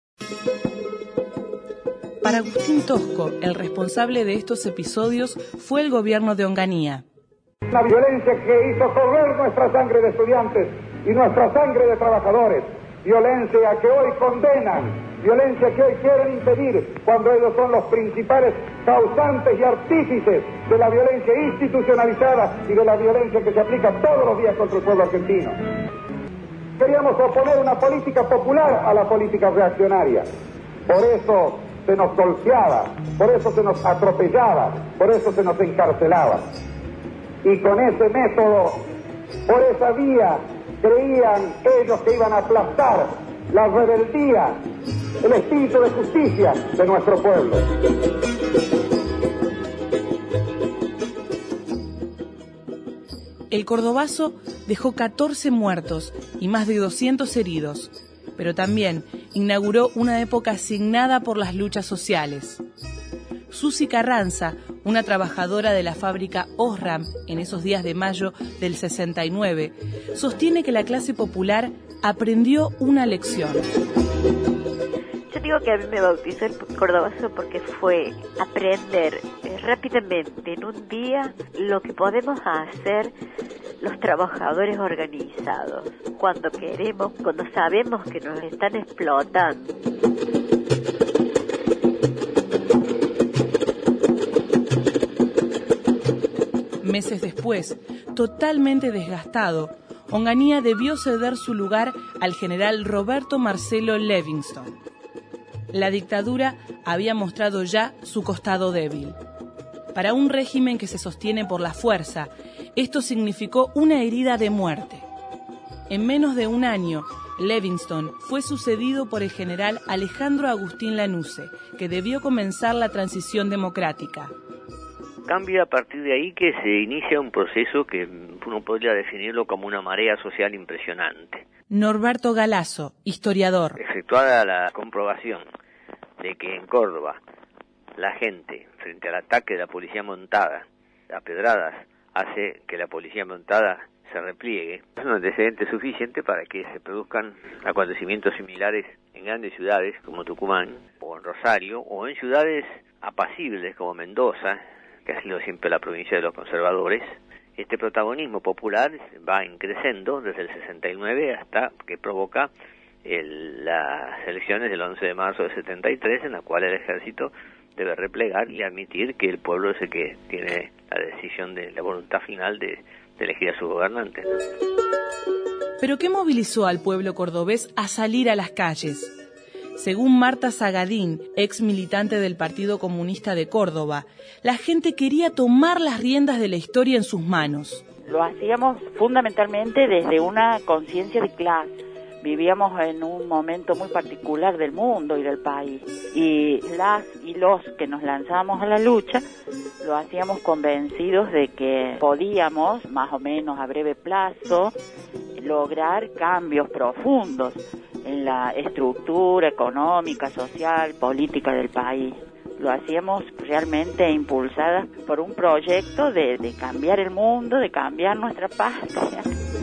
Speaker 20: Para Agustín Tosco, el responsable de estos episodios fue el gobierno de Onganía.
Speaker 6: La violencia que hizo correr nuestra sangre de estudiantes y nuestra sangre de trabajadores, violencia que hoy condenan, violencia que hoy quieren impedir cuando ellos son los principales causantes y artífices de la violencia institucionalizada y de la violencia que se aplica todos los días contra el pueblo argentino. Queríamos oponer una política popular a la política reaccionaria. Por eso se nos golpeaba, por eso se nos atropellaba, por eso se nos encarcelaba. Y con ese método, por esa vía, creían ellos que iban a aplastar la rebeldía, el espíritu de justicia de nuestro pueblo.
Speaker 20: El cordobazo dejó 14 muertos y más de 200 heridos, pero también inauguró una época asignada por las luchas sociales. Susi Carranza, una trabajadora de la fábrica Osram en esos días de mayo del 69, sostiene que la clase popular aprendió una lección.
Speaker 4: Yo digo que a mí me bautizó el cordobazo porque fue aprender rápidamente en un día lo que podemos hacer los trabajadores organizados cuando queremos, cuando sabemos que nos están explotando.
Speaker 20: Meses después, totalmente desgastado, Onganía debió ceder su lugar al general Roberto Marcelo Livingston. La dictadura había mostrado ya su costado débil. Para un régimen que se sostiene por la fuerza, esto significó una herida de muerte. En menos de un año, Livingston fue sucedido por el general Alejandro Agustín Lanusse, que debió comenzar la transición democrática.
Speaker 21: Cambia a partir de ahí que se inicia un proceso que uno podría definirlo como una marea social impresionante.
Speaker 20: Norberto Galazo, historiador.
Speaker 21: Efectuada la comprobación de que en Córdoba la gente, frente al ataque de la policía montada, a pedradas, hace que la policía montada se repliegue, es un antecedente suficiente para que se produzcan acontecimientos similares en grandes ciudades como Tucumán, o en Rosario, o en ciudades apacibles como Mendoza, que ha sido siempre la provincia de los conservadores, este protagonismo popular va increciendo desde el 69 hasta que provoca las elecciones del 11 de marzo del 73, en la cual el ejército debe replegar y admitir que el pueblo es el que tiene la decisión de la voluntad final de elegir a su gobernante.
Speaker 20: ¿Pero qué movilizó al pueblo cordobés a salir a las calles? Según Marta Sagadín, ex militante del Partido Comunista de Córdoba, la gente quería tomar las riendas de la historia en sus manos.
Speaker 5: Lo hacíamos fundamentalmente desde una conciencia de clase. Vivíamos en un momento muy particular del mundo y del país, y las y los que nos lanzamos a la lucha lo hacíamos convencidos de que podíamos, más o menos a breve plazo, lograr cambios profundos en la estructura económica, social, política del país. Lo hacíamos realmente impulsadas por un proyecto de cambiar el mundo, de cambiar nuestra patria.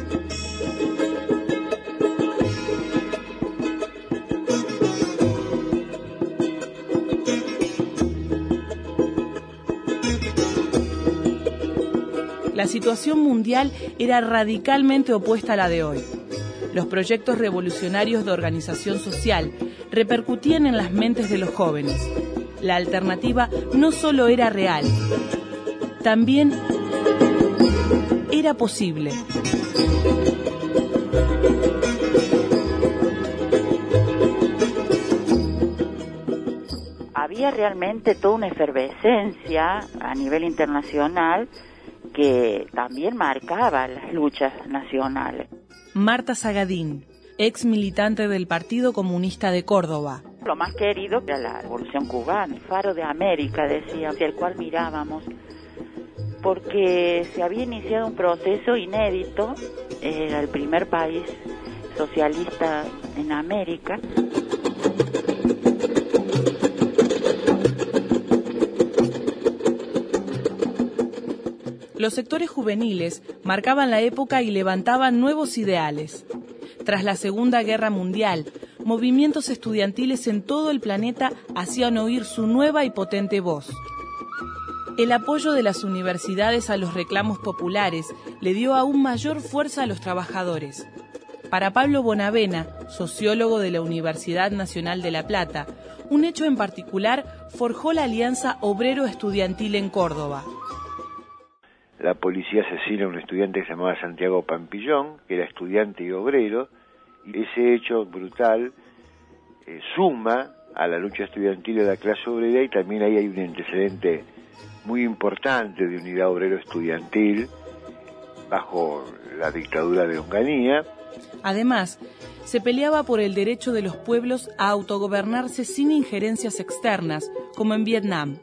Speaker 20: La situación mundial era radicalmente opuesta a la de hoy. Los proyectos revolucionarios de organización social repercutían en las mentes de los jóvenes. La alternativa no solo era real, también era posible.
Speaker 5: Había realmente toda una efervescencia a nivel internacional que también marcaba las luchas nacionales.
Speaker 20: Marta Sagadín, ex militante del Partido Comunista de Córdoba.
Speaker 5: Lo más querido era la Revolución Cubana, el faro de América, decía, hacia el cual mirábamos, porque se había iniciado un proceso inédito, era el primer país socialista en América.
Speaker 20: Los sectores juveniles marcaban la época y levantaban nuevos ideales. Tras la Segunda Guerra Mundial, movimientos estudiantiles en todo el planeta hacían oír su nueva y potente voz. El apoyo de las universidades a los reclamos populares le dio aún mayor fuerza a los trabajadores. Para Pablo Bonavena, sociólogo de la Universidad Nacional de La Plata, un hecho en particular forjó la alianza obrero-estudiantil en Córdoba.
Speaker 9: La policía asesina a un estudiante que se llamaba Santiago Pampillón, que era estudiante y obrero, y ese hecho brutal suma a la lucha estudiantil de la clase obrera, y también ahí hay un antecedente muy importante de unidad obrero-estudiantil bajo la dictadura de Onganía.
Speaker 20: Además, se peleaba por el derecho de los pueblos a autogobernarse sin injerencias externas, como en Vietnam.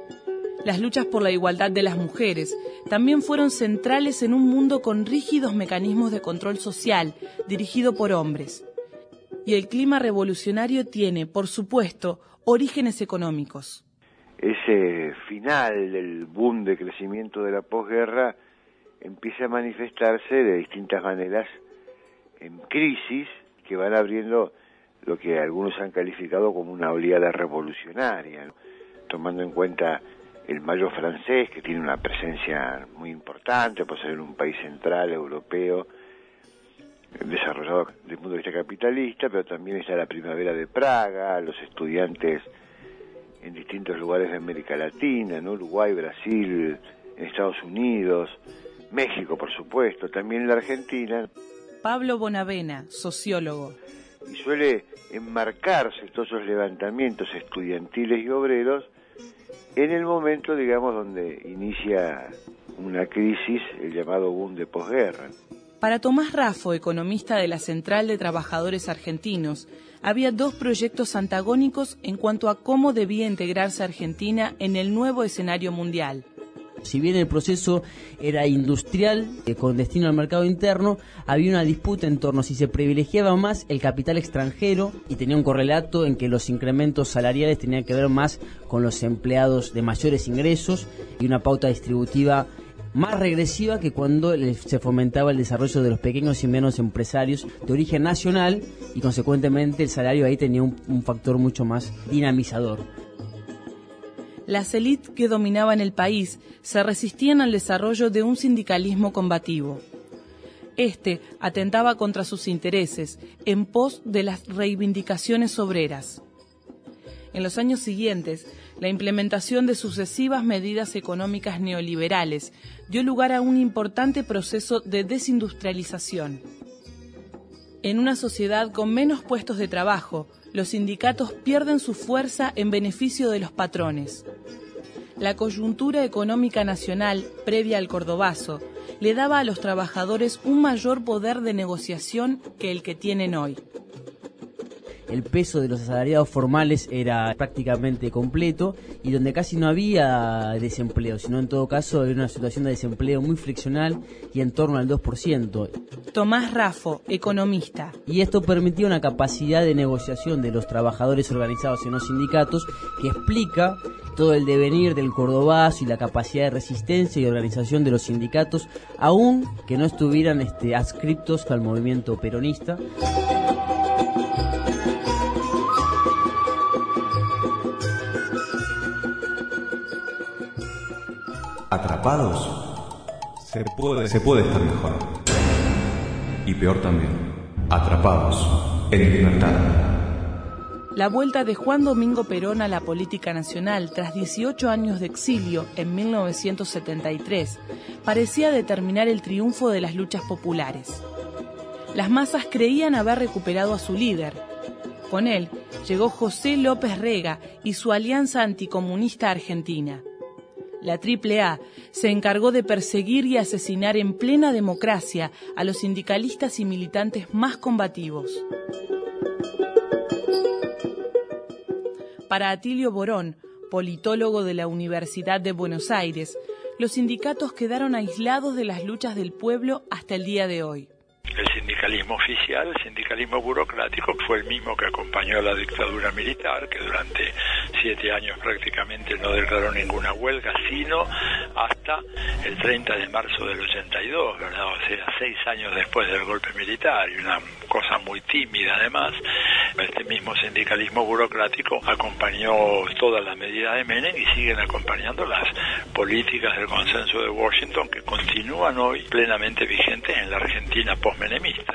Speaker 20: Las luchas por la igualdad de las mujeres también fueron centrales en un mundo con rígidos mecanismos de control social, dirigido por hombres. Y el clima revolucionario tiene, por supuesto, orígenes económicos.
Speaker 9: Ese final del boom de crecimiento de la posguerra empieza a manifestarse de distintas maneras en crisis que van abriendo lo que algunos han calificado como una oleada revolucionaria, ¿no? Tomando en cuenta el Mayo francés, que tiene una presencia muy importante por ser un país central europeo, desarrollado desde el punto de vista capitalista, pero también está la Primavera de Praga, los estudiantes en distintos lugares de América Latina, ¿no? Uruguay, Brasil, en Estados Unidos, México, por supuesto, también en la Argentina.
Speaker 20: Pablo Bonavena, sociólogo.
Speaker 9: Y suele enmarcarse todos esos levantamientos estudiantiles y obreros en el momento, digamos, donde inicia una crisis, el llamado boom de posguerra.
Speaker 20: Para Tomás Raffo, economista de la Central de Trabajadores Argentinos, había dos proyectos antagónicos en cuanto a cómo debía integrarse Argentina en el nuevo escenario mundial.
Speaker 23: Si bien el proceso era industrial, con destino al mercado interno, había una disputa en torno a si se privilegiaba más el capital extranjero, y tenía un correlato en que los incrementos salariales tenían que ver más con los empleados de mayores ingresos, y una pauta distributiva más regresiva que cuando se fomentaba el desarrollo de los pequeños y medianos empresarios de origen nacional, y consecuentemente el salario ahí tenía un factor mucho más dinamizador.
Speaker 20: Las élites que dominaban el país se resistían al desarrollo de un sindicalismo combativo. Este atentaba contra sus intereses en pos de las reivindicaciones obreras. En los años siguientes, la implementación de sucesivas medidas económicas neoliberales dio lugar a un importante proceso de desindustrialización. En una sociedad con menos puestos de trabajo, los sindicatos pierden su fuerza en beneficio de los patrones. La coyuntura económica nacional, previa al Cordobazo, le daba a los trabajadores un mayor poder de negociación que el que tienen hoy.
Speaker 23: El peso de los asalariados formales era prácticamente completo y donde casi no había desempleo, sino en todo caso era una situación de desempleo muy friccional y en torno al 2%.
Speaker 20: Tomás Raffo, economista.
Speaker 23: Y esto permitía una capacidad de negociación de los trabajadores organizados en los sindicatos que explica todo el devenir del Cordobazo y la capacidad de resistencia y organización de los sindicatos, aun que no estuvieran adscriptos al movimiento peronista.
Speaker 1: Atrapados, se puede estar mejor. Y peor también, atrapados en libertad.
Speaker 20: La vuelta de Juan Domingo Perón a la política nacional tras 18 años de exilio en 1973 parecía determinar el triunfo de las luchas populares. Las masas creían haber recuperado a su líder. Con él llegó José López Rega y su Alianza Anticomunista Argentina. La AAA se encargó de perseguir y asesinar en plena democracia a los sindicalistas y militantes más combativos. Para Atilio Borón, politólogo de la Universidad de Buenos Aires, los sindicatos quedaron aislados de las luchas del pueblo hasta el día de hoy.
Speaker 7: El sindicalismo oficial, el sindicalismo burocrático, fue el mismo que acompañó a la dictadura militar, que durante 7 años prácticamente no declaró ninguna huelga, sino hasta el 30 de marzo del 82, ¿verdad? O sea, 6 años después del golpe militar, y una cosa muy tímida además. Este mismo sindicalismo burocrático acompañó todas las medidas de Menem y siguen acompañando las políticas del consenso de Washington, que continúan hoy plenamente vigentes en la Argentina postmenemista.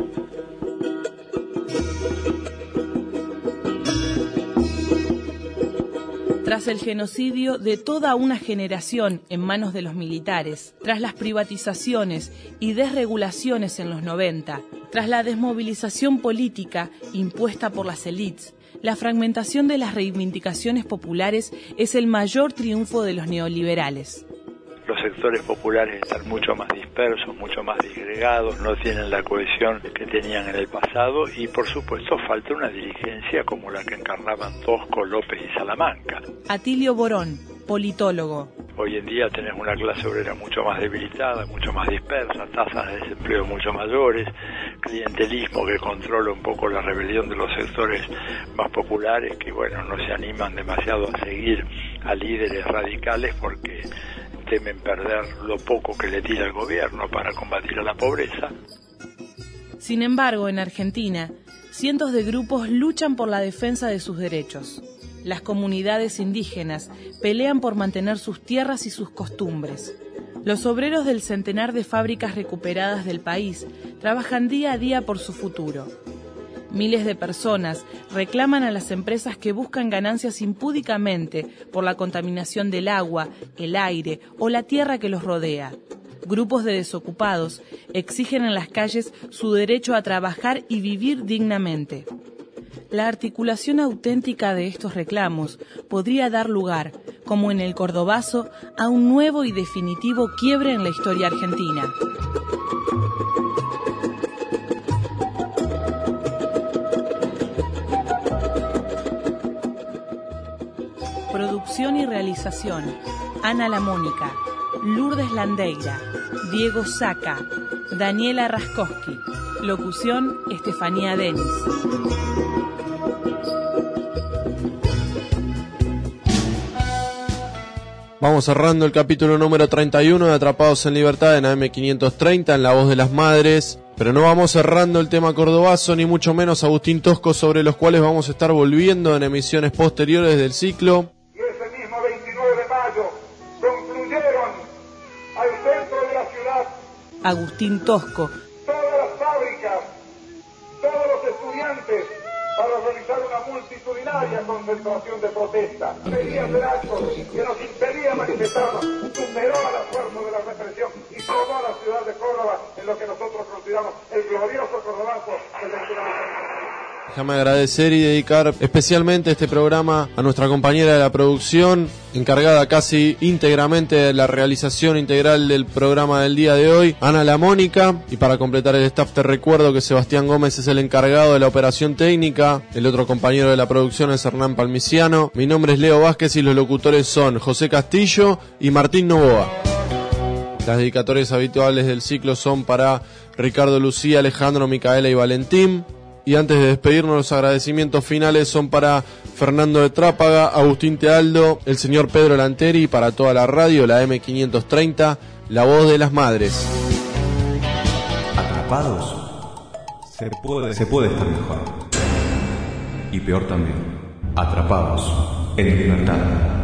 Speaker 20: Tras el genocidio de toda una generación en manos de los militares, tras las privatizaciones y desregulaciones en los 90, tras la desmovilización política impuesta por las élites, la fragmentación de las reivindicaciones populares es el mayor triunfo de los neoliberales.
Speaker 7: Los sectores populares están mucho más dispersos, mucho más disgregados, no tienen la cohesión que tenían en el pasado y, por supuesto, falta una dirigencia como la que encarnaban Tosco, López y Salamanca.
Speaker 20: Atilio Borón, politólogo.
Speaker 7: Hoy en día tenés una clase obrera mucho más debilitada, mucho más dispersa, tasas de desempleo mucho mayores, clientelismo que controla un poco la rebelión de los sectores más populares que, bueno, no se animan demasiado a seguir a líderes radicales porque temen perder lo poco que le tira el gobierno para combatir a la pobreza.
Speaker 20: Sin embargo, en Argentina, cientos de grupos luchan por la defensa de sus derechos. Las comunidades indígenas pelean por mantener sus tierras y sus costumbres. Los obreros del centenar de fábricas recuperadas del país trabajan día a día por su futuro. Miles de personas reclaman a las empresas que buscan ganancias impúdicamente por la contaminación del agua, el aire o la tierra que los rodea. Grupos de desocupados exigen en las calles su derecho a trabajar y vivir dignamente. La articulación auténtica de estos reclamos podría dar lugar, como en el Cordobazo, a un nuevo y definitivo quiebre en la historia argentina. Producción y realización: Ana Lamónica, Lourdes Landeira, Diego Saca, Daniela Raskowski. Locución: Estefanía Denis.
Speaker 3: Vamos cerrando el capítulo número 31 de Atrapados en Libertad en AM530 en La Voz de las Madres. Pero no vamos cerrando el tema Cordobazo, ni mucho menos Agustín Tosco, sobre los cuales vamos a estar volviendo en emisiones posteriores del ciclo.
Speaker 6: Y ese mismo 23
Speaker 20: Agustín Tosco.
Speaker 6: Todas las fábricas, todos los estudiantes, para realizar una multitudinaria concentración de protesta. Quería hacer actos que nos impedía manifestarnos, superó a la fuerza de la represión y tomó a la ciudad de Córdoba en lo que nosotros consideramos el glorioso cordobazo del 29 de septiembre.
Speaker 3: Déjame agradecer y dedicar especialmente este programa a nuestra compañera de la producción, encargada casi íntegramente de la realización integral del programa del día de hoy, Ana La Mónica. Y para completar el staff te recuerdo que Sebastián Gómez es el encargado de la operación técnica, el otro compañero de la producción es Hernán Palmiciano, mi nombre es Leo Vázquez y los locutores son José Castillo y Martín Novoa. Las dedicatorias habituales del ciclo son para Ricardo Lucía, Alejandro, Micaela y Valentín. Y antes de despedirnos, los agradecimientos finales son para Fernando de Trápaga, Agustín Tealdo, el señor Pedro Lanteri y para toda la radio, la M530, la voz de las madres.
Speaker 1: Atrapados, se puede estar mejor. Y peor también, atrapados en libertad.